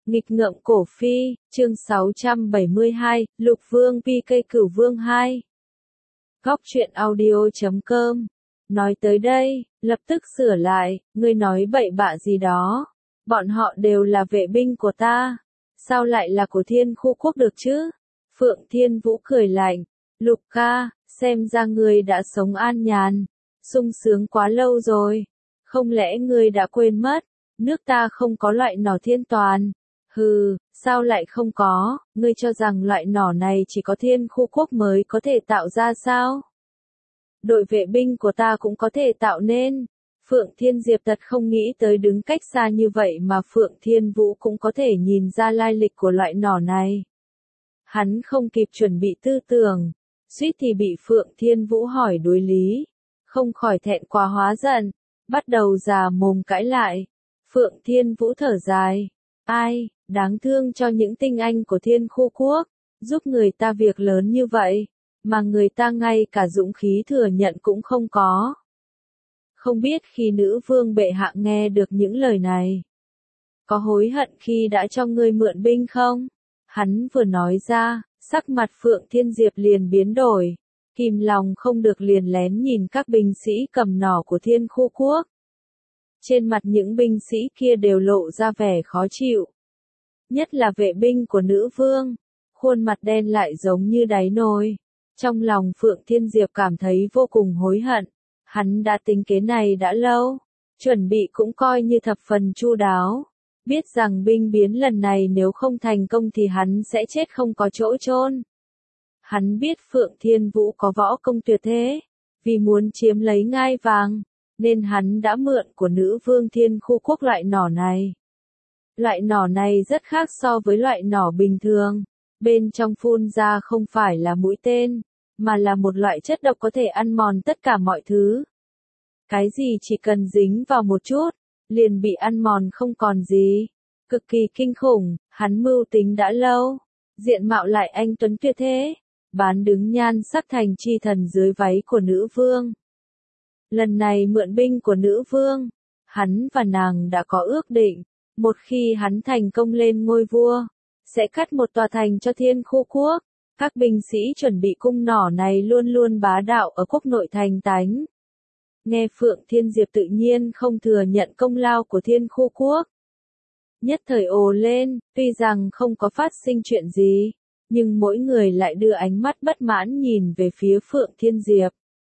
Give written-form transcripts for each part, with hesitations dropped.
Nghịch ngợm cổ phi, chương 672, Lục Vương PK Cửu Vương 2. Góc truyện audio.com. Nói tới đây, lập tức sửa lại, ngươi nói bậy bạ gì đó. Bọn họ đều là vệ binh của ta. Sao lại là của Thiên Khu Quốc được chứ? Phượng Thiên Vũ cười lạnh. Lục ca, xem ra ngươi đã sống an nhàn, sung sướng quá lâu rồi. Không lẽ ngươi đã quên mất, nước ta không có loại nỏ thiên toàn. Hừ, sao lại không có, ngươi cho rằng loại nỏ này chỉ có Thiên Khu Quốc mới có thể tạo ra sao? Đội vệ binh của ta cũng có thể tạo nên. Phượng Thiên Diệp thật không nghĩ tới đứng cách xa như vậy mà Phượng Thiên Vũ cũng có thể nhìn ra lai lịch của loại nỏ này. Hắn không kịp chuẩn bị tư tưởng, suýt thì bị Phượng Thiên Vũ hỏi đối lý, không khỏi thẹn quá hóa giận, bắt đầu già mồm cãi lại. Phượng Thiên Vũ thở dài, ai, đáng thương cho những tinh anh của Thiên Khu Quốc, giúp người ta việc lớn như vậy, mà người ta ngay cả dũng khí thừa nhận cũng không có. Không biết khi nữ vương bệ hạ nghe được những lời này, có hối hận khi đã cho ngươi mượn binh không? Hắn vừa nói ra, sắc mặt Phượng Thiên Diệp liền biến đổi, kìm lòng không được liền lén nhìn các binh sĩ cầm nỏ của Thiên Khu Quốc. Trên mặt những binh sĩ kia đều lộ ra vẻ khó chịu. Nhất là vệ binh của nữ vương, khuôn mặt đen lại giống như đáy nồi. Trong lòng Phượng Thiên Diệp cảm thấy vô cùng hối hận. Hắn đã tính kế này đã lâu, chuẩn bị cũng coi như thập phần chu đáo. Biết rằng binh biến lần này nếu không thành công thì hắn sẽ chết không có chỗ chôn. Hắn biết Phượng Thiên Vũ có võ công tuyệt thế, vì muốn chiếm lấy ngai vàng, nên hắn đã mượn của nữ vương Thiên Khu Quốc loại nỏ này. Loại nỏ này rất khác so với loại nỏ bình thường, bên trong phun ra không phải là mũi tên, mà là một loại chất độc có thể ăn mòn tất cả mọi thứ. Cái gì chỉ cần dính vào một chút, liền bị ăn mòn không còn gì. Cực kỳ kinh khủng, hắn mưu tính đã lâu. Diện mạo lại anh tuấn tuyệt thế, bán đứng nhan sắc thành chi thần dưới váy của nữ vương. Lần này mượn binh của nữ vương, hắn và nàng đã có ước định, một khi hắn thành công lên ngôi vua, sẽ cắt một tòa thành cho Thiên Khu Quốc. Các binh sĩ chuẩn bị cung nỏ này luôn luôn bá đạo ở quốc nội thành tánh. Nghe Phượng Thiên Diệp tự nhiên không thừa nhận công lao của Thiên Khu Quốc. Nhất thời ồ lên, tuy rằng không có phát sinh chuyện gì, nhưng mỗi người lại đưa ánh mắt bất mãn nhìn về phía Phượng Thiên Diệp.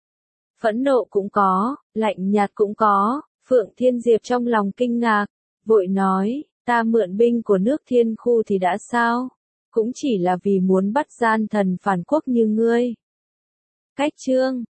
Phẫn nộ cũng có, lạnh nhạt cũng có. Phượng Thiên Diệp trong lòng kinh ngạc, vội nói, ta mượn binh của nước Thiên Khu thì đã sao? Cũng chỉ là vì muốn bắt gian thần phản quốc như ngươi. Cách chương